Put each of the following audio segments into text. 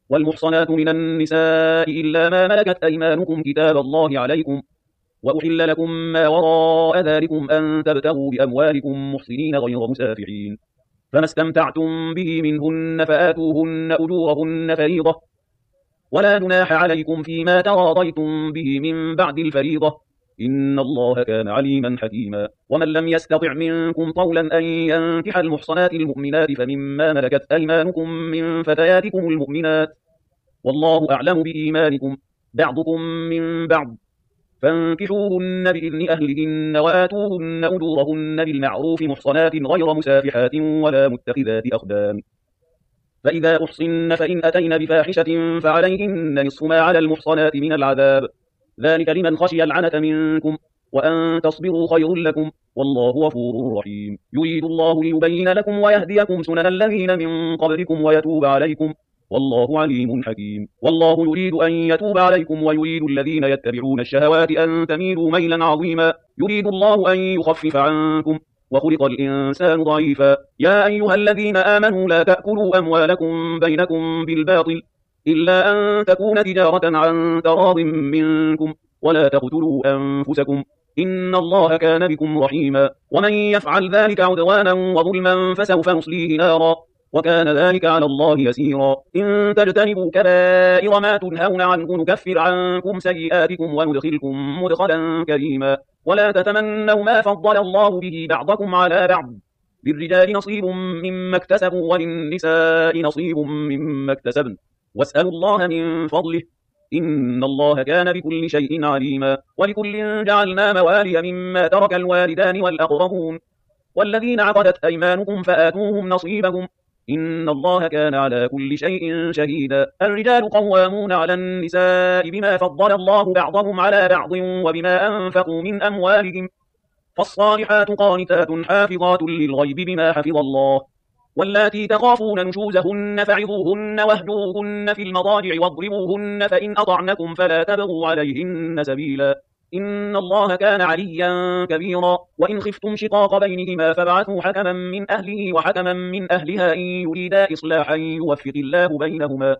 والمحصنات من النساء إلا ما ملكت أيمانكم كتاب الله عليكم، وأحل لكم ما وراء ذلكم أن تبتغوا بأموالكم محصنين غير مسافحين، فما استمتعتم به منهن فآتوهن أجورهن فريضة، ولا جناح عليكم فيما تراضيتم به من بعد الفريضة، إن الله كان عليما حكيما. ومن لم يستطع منكم طولا أن ينكح المحصنات المؤمنات فمما ملكت أيمانكم من فتياتكم المؤمنات، والله أعلم بإيمانكم بعضكم من بعض، فانكحوهن بإذن أهلهن وآتوهن أجورهن بالمعروف محصنات غير مسافحات ولا متخذات أخدان. فإذا أحصن فإن أتين بفاحشة فعليهن نصف ما على المحصنات من العذاب، ذلك لمن خشي العنة منكم، وأن تصبروا خير لكم، والله غفور رحيم. يريد الله ليبين لكم ويهديكم سنن الذين من قبلكم ويتوب عليكم، والله عليم حكيم. والله يريد أن يتوب عليكم ويريد الذين يتبعون الشهوات أن تميلوا ميلا عظيما. يريد الله أن يخفف عنكم، وخلق الإنسان ضعيفا. يا أيها الذين آمنوا لا تأكلوا أموالكم بينكم بالباطل إلا أن تكون تجارة عن تراض منكم، ولا تقتلوا أنفسكم، إن الله كان بكم رحيما. ومن يفعل ذلك عدوانا وظلما فسوف نصليه نارا، وكان ذلك على الله يسيرا. إن تجتنبوا كبائر ما تنهون عنه نكفر عنكم سيئاتكم وندخلكم مدخلا كريما. ولا تتمنوا ما فضل الله به بعضكم على بعض، للرجال نصيب مما اكتسبوا وللنساء نصيب مما اكتسبن، واسألوا الله من فضله، إن الله كان بكل شيء عليما. ولكل جعلنا موالي مما ترك الوالدان والأقربون والذين عقدت أيمانكم فآتوهم نصيبهم، إن الله كان على كل شيء شهيدا. الرجال قوامون على النساء بما فضل الله بعضهم على بعض وبما أنفقوا من أموالهم، فالصالحات قانتات حافظات للغيب بما حفظ الله. واللاتي تخافون نشوزهن فعظوهن واهجروهن في المضاجع واضربوهن، فإن أطعنكم فلا تبغوا عليهن سبيلا، إن الله كان عليا كبيرا. وإن خفتم شقاق بينهما فابعثوا حكما من أهله وحكما من أهلها إن يريدا إصلاحا يوفق الله بينهما،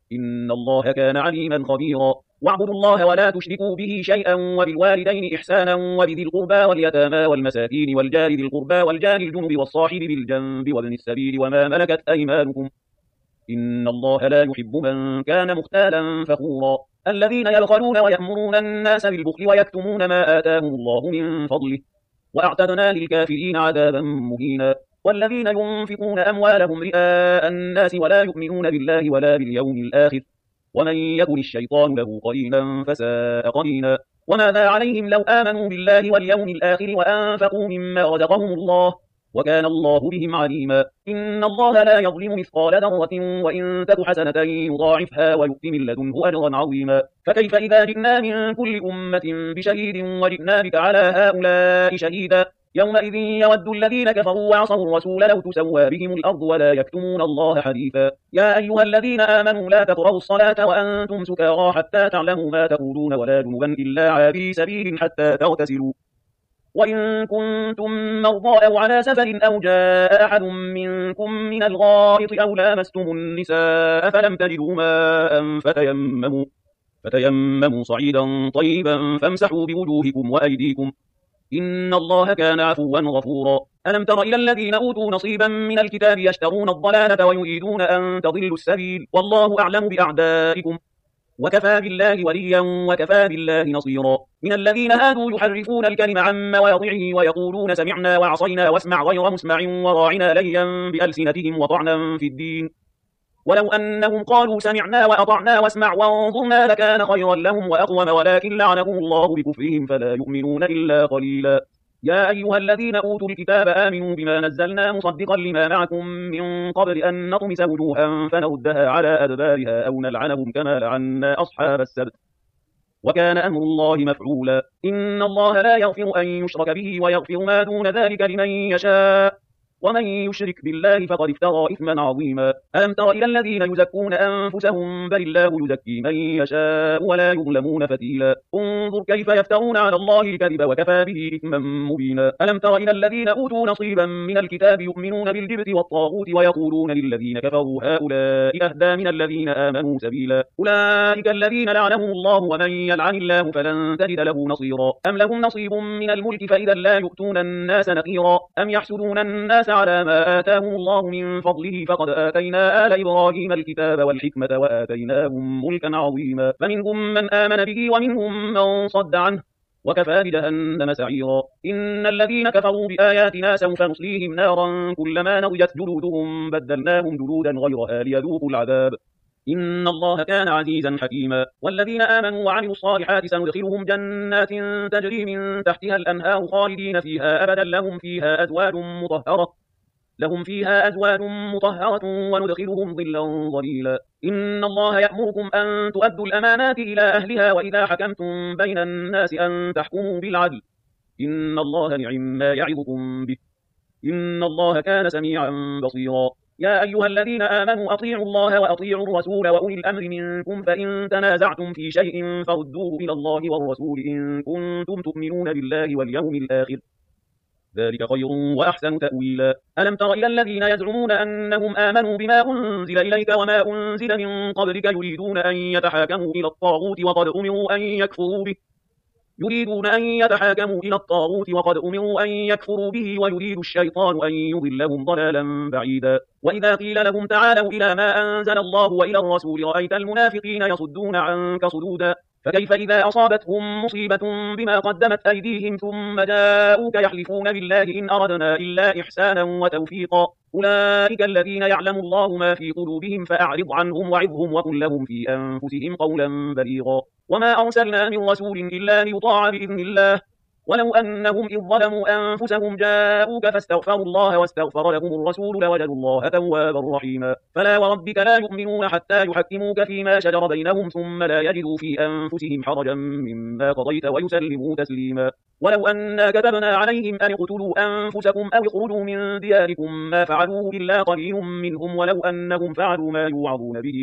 إن الله كان عليما خبيرا. واعبدوا الله ولا تشركوا به شيئا، وبالوالدين إحسانا، وبذي القربى واليتامى والمساكين والجار ذي القربى والجار الجنب والصاحب بالجنب وابن السبيل وما ملكت أيمانكم، إن الله لا يحب من كان مختالا فخورا. الذين يبخلون ويأمرون الناس بالبخل ويكتمون ما آتاهم الله من فضله، وأعتدنا للكافرين عذابا مهينا. والذين ينفقون أموالهم رئاء الناس ولا يؤمنون بالله ولا باليوم الآخر، ومن يكن الشيطان له قرينا فساء قرينا. وماذا عليهم لو آمنوا بالله واليوم الآخر وأنفقوا مما رزقهم الله، وكان الله بهم عليما. إن الله لا يظلم مثقال ذرة وإن تك حسنة يضاعفها ويؤت من لدنه أجرا عظيما. فكيف إذا جئنا من كل أمة بشهيد وجئنا بك على هؤلاء شهيدا، يومئذ يود الذين كفروا وعصوا الرسول لو تسوى بهم الأرض ولا يكتمون الله حديثا. يا أيها الذين آمنوا لا تقربوا الصلاة وأنتم سكارى حتى تعلموا ما تقولون ولا جنبا إلا عابري سبيل حتى تغتسلوا، وإن كنتم مرضى أو على سفر أو جاء أحد منكم من الغائط أو لامستم النساء فلم تجدوا ماء فتيمموا صعيدا طيبا فامسحوا بوجوهكم وأيديكم، إن الله كان عفوا غفورا. ألم تر إلى الذين أوتوا نصيبا من الكتاب يشترون الضلالة ويريدون أن تضلوا السبيل، والله أعلم بأعدائكم، وكفى بالله وليا وكفى بالله نصيرا. من الذين هادوا يحرفون الكلم عن مواضعه ويقولون سمعنا وعصينا واسمع غير مسمع وراعنا ليا بألسنتهم وطعنا في الدين، ولو أنهم قالوا سمعنا وأطعنا واسمع وانظرنا لكان خيرا لهم وأقوم، ولكن لعنهم الله بكفرهم فلا يؤمنون إلا قليلا. يا أيها الذين أوتوا الكتاب آمنوا بما نزلنا مصدقا لما معكم من قبل أن نطمس وجوها فنردها على أدبارها أو نلعنهم كما لعنا أصحاب السبت، وكان أمر الله مفعولا. إن الله لا يغفر أن يشرك به ويغفر ما دون ذلك لمن يشاء، ومن يشرك بالله فقد افترى إثما عظيما. ألم تر إلى الذين يزكون أنفسهم بل الله يزكي من يشاء ولا يظلمون فتيلا. انظر كيف يفترون على الله الكذب وكفى به إثما مبينا. ألم تر إلى الذين أوتوا نصيبا من الكتاب يؤمنون بالجبت والطاغوت ويقولون للذين كفروا هؤلاء أهدى من الذين آمنوا سبيلا. أولئك الذين لعنهم الله ومن يلعن الله فلن تجد له نصيرا. أم لهم نصيب من الملك فإذا لا يؤتون الناس نقيرا. أم يحسدون الناس على ما آتاهم الله من فضله فقد آتينا آل إبراهيم الكتاب والحكمة وآتيناهم ملكا عظيما. فمنهم من آمن به ومنهم من صد عنه وكفى بجهنم سعيرا. إن الذين كفروا بآياتنا سوف نصليهم نارا كلما نضجت جلودهم بدلناهم جلودا غيرها ليذوقوا العذاب إن الله كان عزيزا حكيما. والذين آمنوا وعملوا الصالحات سندخلهم جنات تجري من تحتها الأنهار خالدين فيها أبدا لهم فيها أزواج مطهرة وندخلهم ظلا ظليلا. إن الله يأمركم أن تؤدوا الأمانات إلى أهلها وإذا حكمتم بين الناس أن تحكموا بالعدل إن الله نعم ما يعظكم به إن الله كان سميعا بصيرا. يا أيها الذين آمنوا أطيعوا الله وأطيعوا الرسول وأولي الأمر منكم فإن تنازعتم في شيء فردوه إلى الله والرسول إن كنتم تؤمنون بالله واليوم الآخر ذلك خير وأحسن تأويلا. ألم تر إلى الذين يزعمون أنهم آمنوا بما أنزل إليك وما أنزل من قبلك يريدون أن يتحاكموا إلى الطاغوت وقد أمروا أن يكفروا به ويريد الشيطان أن يضلهم ضلالا بعيدا. وإذا قيل لهم تعالوا إلى ما أنزل الله وإلى الرسول رأيت المنافقين يصدون عنك صدودا. فكيف إذا أصابتهم مصيبة بما قدمت أيديهم ثم جاءوك يحلفون بالله إن أردنا إلا إحسانا وتوفيقا. أولئك الذين يعلم الله ما في قلوبهم فأعرض عنهم وعظهم وقل لهم في أنفسهم قولا بليغا. وما أرسلنا من رسول إلا ليطاع بإذن الله ولو أنهم إذ ظلموا أنفسهم جاءوك فاستغفروا الله واستغفر لهم الرسول لوجدوا الله توابا رحيما. فلا وربك لا يؤمنون حتى يحكموك فيما شجر بينهم ثم لا يجدوا في أنفسهم حرجا مما قضيت ويسلموا تسليما. ولو أنا كتبنا عليهم أن اقتلوا أنفسكم أو اخرجوا من دياركم ما فعلوه إلا قليل منهم ولو أنهم فعلوا ما يوعظون به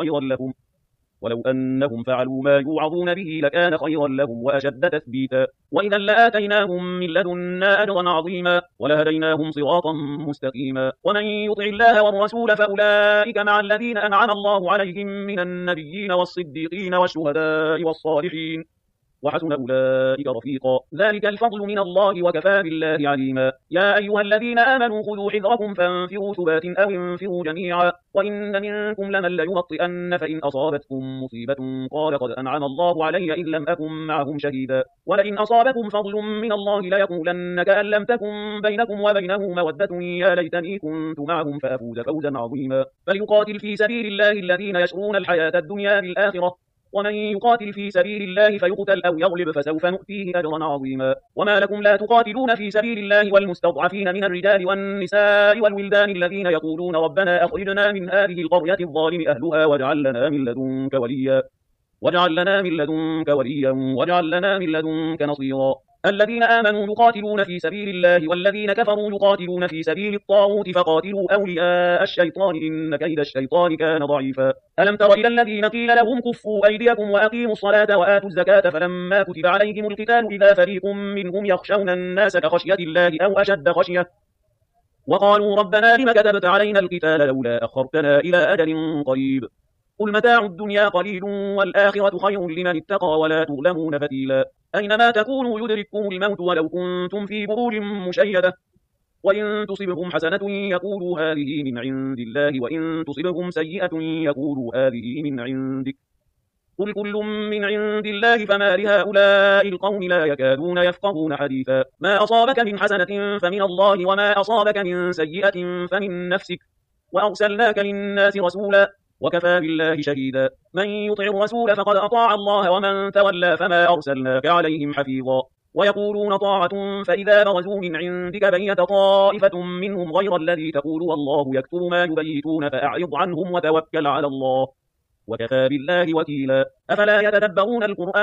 لكان خيرا لهم وأشد تثبيتا. وإذا لآتيناهم من لدنا أجرا عظيما ولهديناهم صراطا مستقيما. ومن يطع الله والرسول فأولئك مع الذين أنعم الله عليهم من النبيين والصديقين والشهداء والصالحين وحسن أولئك رفيقا. ذلك الفضل من الله وكفى بالله عليما. يا أيها الذين آمنوا خذوا حذركم فانفروا ثبات أو انفروا جميعا وإن منكم لمن ليبطئن فإن أصابتكم مصيبة قال قد أنعم الله علي إذ لم أكن معهم شهيدا ولئن أصابكم فضل من الله ليقولن كأن لم تكن بينكم وبينه مودة يا ليتني كنت معهم فأفوز فوزا عظيما. فليقاتل في سبيل الله الذين يشرون الحياة الدنيا بالآخرة ومن يقاتل في سبيل الله فيقتل أو يغلب فسوف نؤتيه أجرا عظيما. وما لكم لا تقاتلون في سبيل الله والمستضعفين من الرجال والنساء والولدان الذين يقولون ربنا أخرجنا من هذه القرية الظالم أهلها واجعل لنا من لدنك وليا واجعل لنا من لدنك نصيرا. الذين آمنوا يقاتلون في سبيل الله والذين كفروا يقاتلون في سبيل الطاغوت فقاتلوا أولياء الشيطان إن كيد الشيطان كان ضعيفا. ألم تر إلى الذين قيل لهم كفوا أيديكم وأقيموا الصلاة وآتوا الزكاة فلما كتب عليهم القتال إذا فريق منهم يخشون الناس كخشية الله أو أشد خشية وقالوا ربنا لم كتبت علينا القتال لولا أخرتنا إلى أجل قريب قل متاع الدنيا قليل والآخرة خير لمن اتقى ولا تظلمون فتيلا. أينما تكونوا يدرككم الموت ولو كنتم في بروج مشيدة وإن تصبهم حسنة يقولوا هذه من عند الله وإن تصبهم سيئة يقولوا هذه من عندك قل كل من عند الله فما لهؤلاء القوم لا يكادون يفقهون حديثا. ما أصابك من حسنة فمن الله وما أصابك من سيئة فمن نفسك وأرسلناك للناس رسولا وكفى بالله شهيدا. من يطع الرسول فقد أطاع الله ومن تولى فما أرسلناك عليهم حفيظا. ويقولون طاعة فإذا برزوا من عندك بيت طائفة منهم غير الذي تقول والله يكتب ما يبيتون فأعرض عنهم وتوكل على الله وكفى بالله وكيلا. أفلا يتدبرون القرآن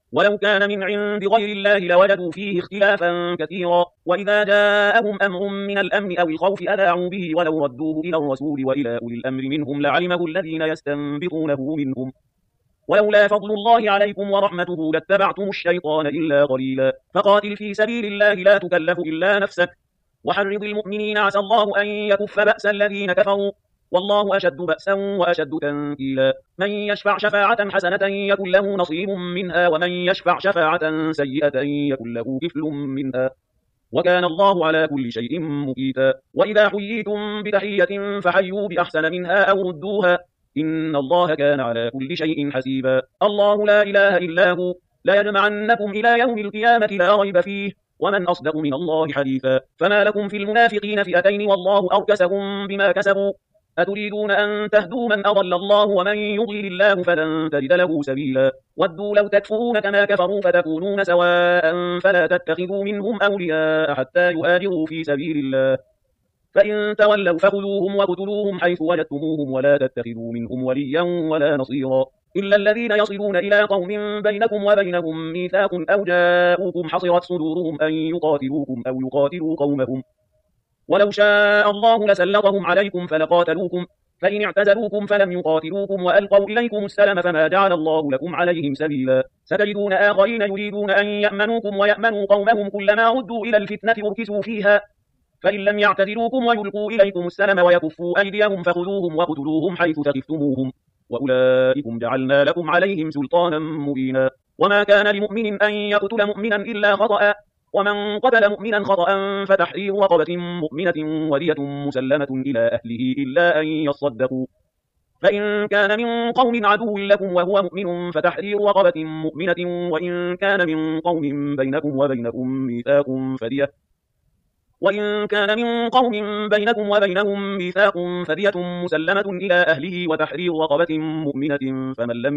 ولو كان من عند غير الله لوجدوا فيه اختلافا كثيرا. وإذا جاءهم أمر من الأمن أو الخوف أذاعوا به ولو ردوه إلى الرسول وإلى أولي الأمر منهم لعلمه الذين يستنبطونه منهم. ولولا فضل الله عليكم ورحمته لاتبعتم الشيطان إلا قليلا. فقاتل في سبيل الله لا تكلف إلا نفسك وحرض المؤمنين عسى الله أن يكف بأس الذين كفروا والله أشد بأسا وأشد تنكيلا. من يشفع شفاعة حسنة يكن له نصيب منها ومن يشفع شفاعة سيئة يكن له كفل منها وكان الله على كل شيء مقيتا. وإذا حييتم بتحية فحيوا بأحسن منها أو ردوها إن الله كان على كل شيء حسيبا. الله لا إله إلا هو لا يجمعنكم إلى يوم القيامة لا ريب فيه ومن أصدق من الله حديثا. فما لكم في المنافقين فئتين والله أركسهم بما كسبوا أتريدون أن تهدوا من أضل الله ومن يضلل الله فلن تجد له سبيلا. ودوا لو تكفرون كما كفروا فتكونون سواء فلا تتخذوا منهم أولياء حتى يهاجروا في سبيل الله فإن تولوا فخذوهم وقتلوهم حيث وجدتموهم ولا تتخذوا منهم وليا ولا نصيرا إلا الذين يصلون إلى قوم بينكم وبينهم ميثاق أو جاءوكم حصرت صدورهم أن يقاتلوكم أو يقاتلوا قومهم ولو شاء الله لسلطهم عليكم فلقاتلوكم فإن اعتزلوكم فلم يقاتلوكم وألقوا إليكم السلم فما جعل الله لكم عليهم سبيلا. ستجدون آخرين يريدون أن يأمنوكم ويأمنوا قومهم كلما ردوا إلى الفتنة أركسوا فيها فإن لم يعتزلوكم ويلقوا إليكم السلم ويكفوا أيديهم فخذوهم وقتلوهم حيث ثقفتموهم وأولئكم جعلنا لكم عليهم سلطانا مبينا. وما كان لمؤمن أن يقتل مؤمنا إلا خطأ ومن قتل مؤمنا خطأ فتحرير رقبة مؤمنة ودية مسلمة إلى أهله إلا أن يصدقوا فإن كان من قوم عدو لكم وهو مؤمن فتحرير رقبة مؤمنة وإن كان من قوم بينكم وبينهم ميثاق فدية مسلمة إلى أهله وتحرير رقبة مؤمنة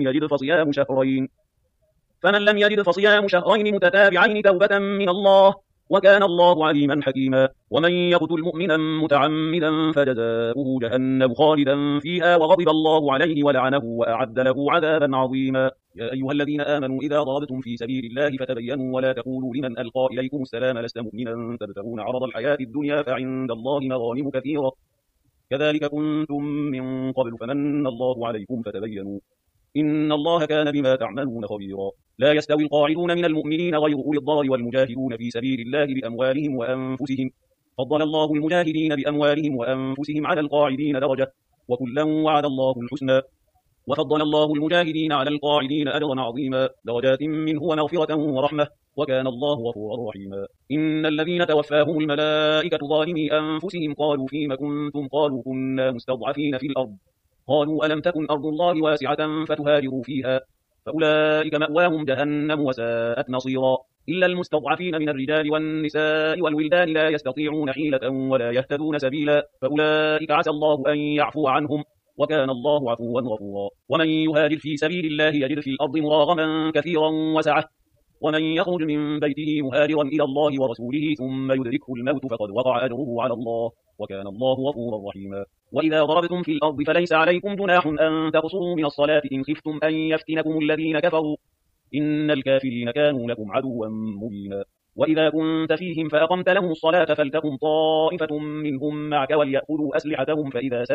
فمن لم يجد فصيام شهرين متتابعين توبة من الله وكان الله عليما حكيما. ومن يقتل مؤمنا متعمدا فجزاؤه جهنم خالدا فيها وغضب الله عليه ولعنه وأعد له عذابا عظيما. يا أيها الذين آمنوا إذا ضربتم في سبيل الله فتبينوا ولا تقولوا لمن ألقى إليكم السلام لست مؤمنا تبتغون عرض الحياة الدنيا فعند الله مغانم كثيرة كذلك كنتم من قبل فمن الله عليكم فتبينوا إن الله كان بما تعملون خبيرا. لا يستوي القاعدون من المؤمنين غير أولي الضرر والمجاهدون في سبيل الله بأموالهم وأنفسهم فضل الله المجاهدين بأموالهم وأنفسهم على القاعدين درجة وكلا وعد الله الحسنى وفضل الله المجاهدين على القاعدين أجرا عظيما درجات منه ومغفرة ورحمة وكان الله غفورا رحيما. إن الذين توفاهم الملائكة ظالمي أنفسهم قالوا فيم كنتم قالوا كنا مستضعفين في الأرض قالوا ألم تكن أرض الله واسعة فتهاجروا فيها فأولئك مأواهم جهنم وساءت مصيرا. إلا المستضعفين من الرجال والنساء والولدان لا يستطيعون حيلة ولا يهتدون سبيلا فأولئك عسى الله أن يعفو عنهم وكان الله عفوا غفورا. ومن يهاجر في سبيل الله يجد في الأرض مراغما كثيرا وسعة ومن يخرج من بيته مهاجرا إلى الله ورسوله ثم يدركه الموت فقد وقع أجره على الله وكان الله غفورا رحيما. وإذا ضربتم في الأرض فليس عليكم جناح أن تقصروا من الصلاة إن خفتم أن يفتنكم الذين كفروا إن الكافرين كانوا لكم عدوا مبينا. وإذا كنت فيهم فأقمت لهم الصلاة فلتقم طائفة منهم معك وليأخذوا أسلحتهم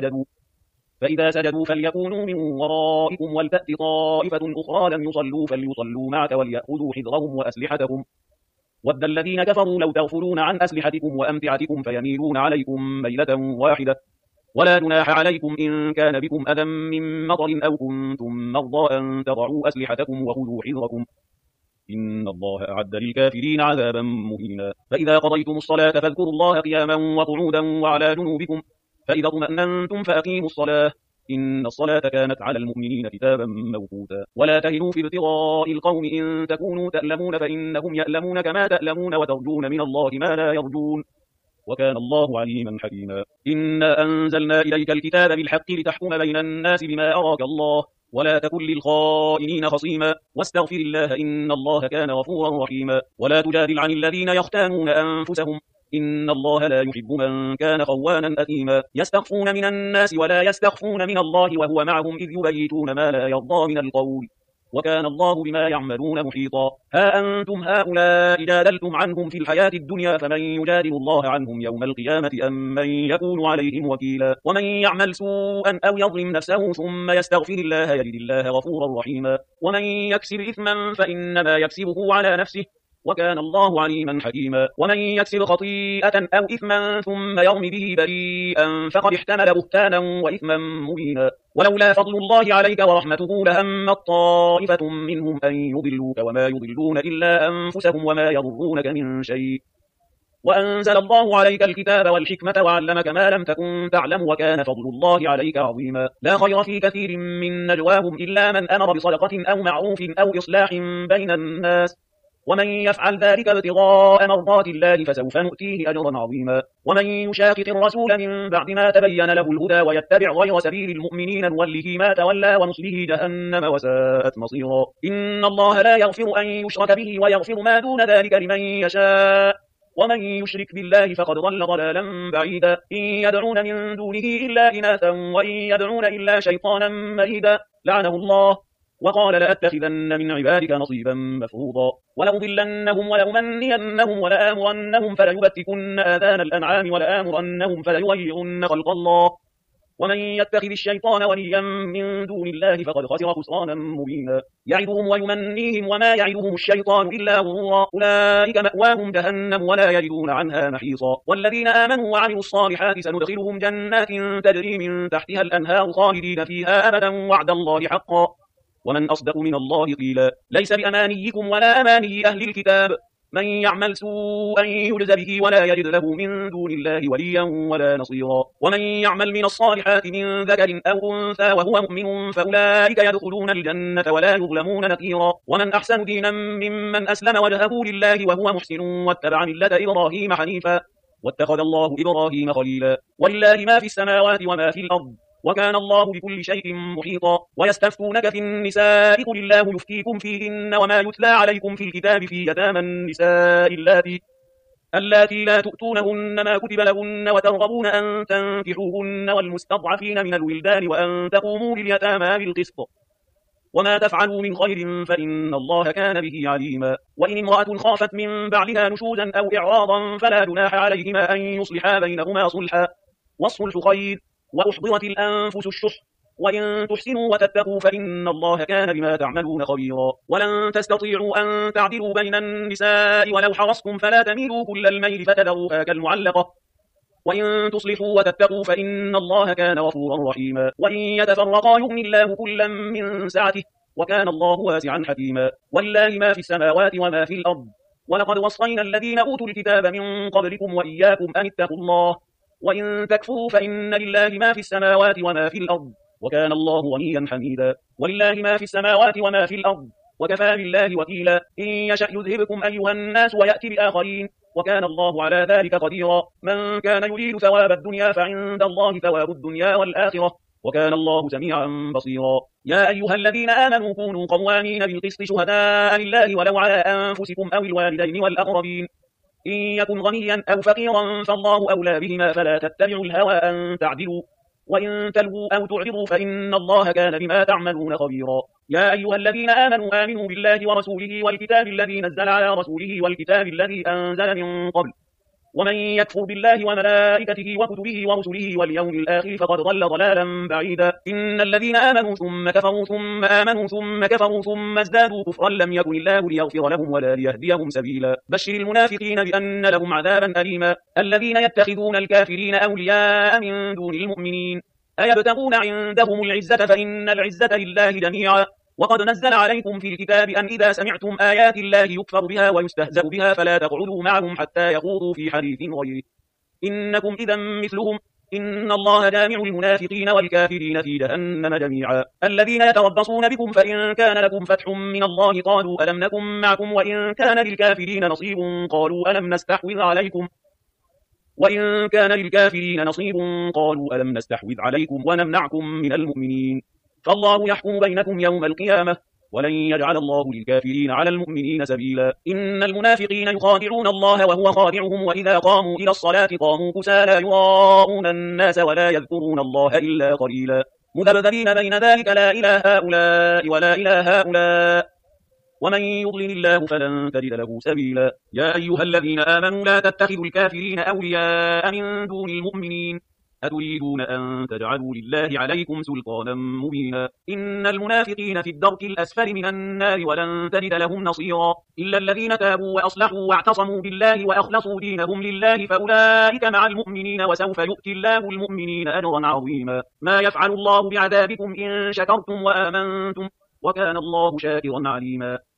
فإذا سجدوا فليكونوا من ورائكم ولتأت طائفة أخرى لم يصلوا فليصلوا معك وليأخذوا حذرهم وأسلحتهم ود الذين كفروا لو تغفلون عن أسلحتكم وأمتعتكم فيميلون عليكم ميلة واحدة ولا جناح عليكم إن كان بكم أذى من مطر أو كنتم مرضى أن تضعوا أسلحتكم وخذوا حذركم إن الله أعد للكافرين عذابا مهينا. فإذا قضيتم الصلاة فاذكروا الله قياما وقعودا وعلى جنوبكم فإذا اطمأننتم فأقيموا الصلاة إن الصلاة كانت على المؤمنين كتابا موقوتا. ولا تهنوا في ابتغاء القوم إن تكونوا تألمون فإنهم يألمون كما تألمون وترجون من الله ما لا يرجون وكان الله عليما حكيما. إنا أنزلنا إليك الكتاب بالحق لتحكم بين الناس بما أراك الله ولا تكن للخائنين خصيما واستغفر الله إن الله كان غفورا رحيما. ولا تجادل عن الذين يختانون أنفسهم إن الله لا يحب من كان خوانا أثيما. يستخفون من الناس ولا يستخفون من الله وهو معهم إذ يبيتون ما لا يرضى من القول وكان الله بما يعملون محيطا. ها أنتم هؤلاء جادلتم عنهم في الحياة الدنيا، فمن يجادل الله عنهم يوم القيامة أم من يكون عليهم وكيلا. ومن يعمل سوءا أو يظلم نفسه ثم يستغفر الله يجد الله غفورا رحيما. ومن يكسب إثما فإنما يكسبه على نفسه وكان الله عليما حكيما. ومن يكسب خطيئة أو إثما ثم يرم به بريئا فقد احتمل بهتانا وإثما مبينا. ولولا فضل الله عليك ورحمته لهمت طائفة منهم أن يضلوك وما يضلون إلا أنفسهم وما يضرونك من شيء. وأنزل الله عليك الكتاب والحكمة وعلمك ما لم تكن تعلم وكان فضل الله عليك عظيما. لا خير في كثير من نجواهم إلا من أمر بصدقة أو معروف أو إصلاح بين الناس، ومن يفعل ذلك ابتغاء مرضات الله فسوف نؤتيه أجرا عظيما. ومن يشاقق الرسول من بعد ما تبين له الهدى ويتبع غير سبيل المؤمنين نوله ما تولى ونصله جهنم وساءت مصيرا. إن الله لا يغفر أن يشرك به ويغفر ما دون ذلك لمن يشاء، ومن يشرك بالله فقد ضل ضلالا بعيدا. إن يدعون من دونه إلا إناثا وإن يدعون إلا شيطانا مريدا لعنه الله وقال لأتخذن من عبادك نصيبا مفروضا. ولأضلنهم ولأمنينهم ولآمرنهم فليبتكن آذان الأنعام ولآمرنهم فليغيرن خلق الله. ومن يتخذ الشيطان وليا من دون الله فقد خسر خسرانا مبينا. يعدهم ويمنيهم وما يعدهم الشيطان إلا غرورا. أولئك مأواهم جهنم ولا يجدون عنها محيصا. والذين آمنوا وعملوا الصالحات سندخلهم جنات تجري من تحتها الأنهار خالدين فيها أبدا وعد الله حقا ومن أصدق من الله قيلا. ليس بأمانيكم ولا أماني أهل الكتاب، من يعمل سوءا يجز به ولا يجد له من دون الله وليا ولا نصيرا. ومن يعمل من الصالحات من ذكر أو أنثى وهو مؤمن فأولئك يدخلون الجنة ولا يظلمون نقيرا. ومن أحسن دينا ممن أسلم وجهه لله وهو محسن واتبع ملة إبراهيم حنيفا واتخذ الله إبراهيم خليلا. ولله ما في السماوات وما في الأرض وكان الله بكل شيء محيطا. ويستفتونك في النساء قل الله يفتيكم فيهن وما يتلى عليكم في الكتاب في يتامى النساء اللاتي لا تؤتونهن ما كتب لهن وترغبون أن تنكحوهن والمستضعفين من الولدان وأن تقوموا لليتامى بالقسط وما تفعلوا من خير فإن الله كان به عليما. وإن امرأة خافت من بعلها نشوزا أو إعراضا فلا جناح عليهما أن يصلحا بينهما صلحا والصلح خير وأحضرت الأنفس الشح وإن تحسنوا وتتقوا فإن الله كان بما تعملون خبيرا. ولن تستطيعوا أن تعدلوا بين النساء ولو حرصتم فلا تميلوا كل الميل فتذروها كالمعلقة وإن تصلحوا وتتقوا فإن الله كان غفورا رحيما. وإن يتفرقا يغني الله كلا من سعته وكان الله واسعا حكيما. ولله ما في السماوات وما في الأرض ولقد وصينا الذين أوتوا الكتاب من قبلكم وإياكم أن اتقوا الله وإن تكفروا فإن لله ما في السماوات وما في الأرض وكان الله غنيا حميدا. ولله ما في السماوات وما في الأرض وكفى بالله وكيلا. إن يشأ يذهبكم أيها الناس ويأتي بآخرين وكان الله على ذلك قديرا. من كان يريد ثواب الدنيا فعند الله ثواب الدنيا والآخرة وكان الله سميعا بصيرا. يا أيها الذين آمنوا كونوا قوامين بالقسط شهداء لله ولو على أنفسكم أو الوالدين والأقربين إن يكن غنيا أو فقيرا فالله أولى بهما فلا تتبعوا الهوى أن تعدلوا وإن تلووا أو تعرضوا فإن الله كان بما تعملون خبيرا. يا أيها الذين آمنوا بالله ورسوله والكتاب الذي نزل على رسوله والكتاب الذي أنزل من قبل ومن يكفر بالله وملائكته وكتبه ورسله واليوم الآخر فقد ضل ضلالا بعيدا. إن الذين آمنوا ثم كفروا ثم آمنوا ثم كفروا ثم ازدادوا كفرا لم يكن الله ليغفر لهم ولا ليهديهم سبيلا. بشر المنافقين بأن لهم عذابا أليما. الذين يتخذون الكافرين أولياء من دون المؤمنين أيبتغون عندهم العزة فإن العزة لله جميعا. وقد نزل عليكم في الكتاب أن إذا سمعتم آيات الله يكفر بها ويستهزأ بها فلا تقعدوا معهم حتى يخوضوا في حديث غيره إنكم إذا مثلهم إن الله جامع المنافقين والكافرين في جهنم جميعا. الذين يتربصون بكم فإن كان لكم فتح من الله قالوا ألم نكن معكم وإن كان للكافرين نصيب قالوا ألم نستحوذ عليكم وإن كان للكافرين نصيب قالوا ألم نستحوذ عليكم ونمنعكم من المؤمنين فالله يحكم بينكم يوم القيامة ولن يجعل الله للكافرين على المؤمنين سبيلا. إن المنافقين يخادعون الله وهو خادعهم وإذا قاموا إلى الصلاة قاموا كسالى يراءون الناس ولا يذكرون الله إلا قليلا. مذبذبين بين ذلك لا إلى هؤلاء ولا إلى هؤلاء ومن يضلل الله فلن تجد له سبيلا يا أيها الذين آمنوا لا تتخذوا الكافرين أولياء من دون المؤمنين أتريدون أن تجعلوا لله عليكم سلطانا مبينا إن المنافقين في الدرك الأسفل من النار ولن تجد لهم نصيرا إلا الذين تابوا وأصلحوا واعتصموا بالله وأخلصوا دينهم لله فأولئك مع المؤمنين وسوف يؤتي الله المؤمنين أجرا عظيما ما يفعل الله بعذابكم إن شكرتم وآمنتم وكان الله شاكرا عليما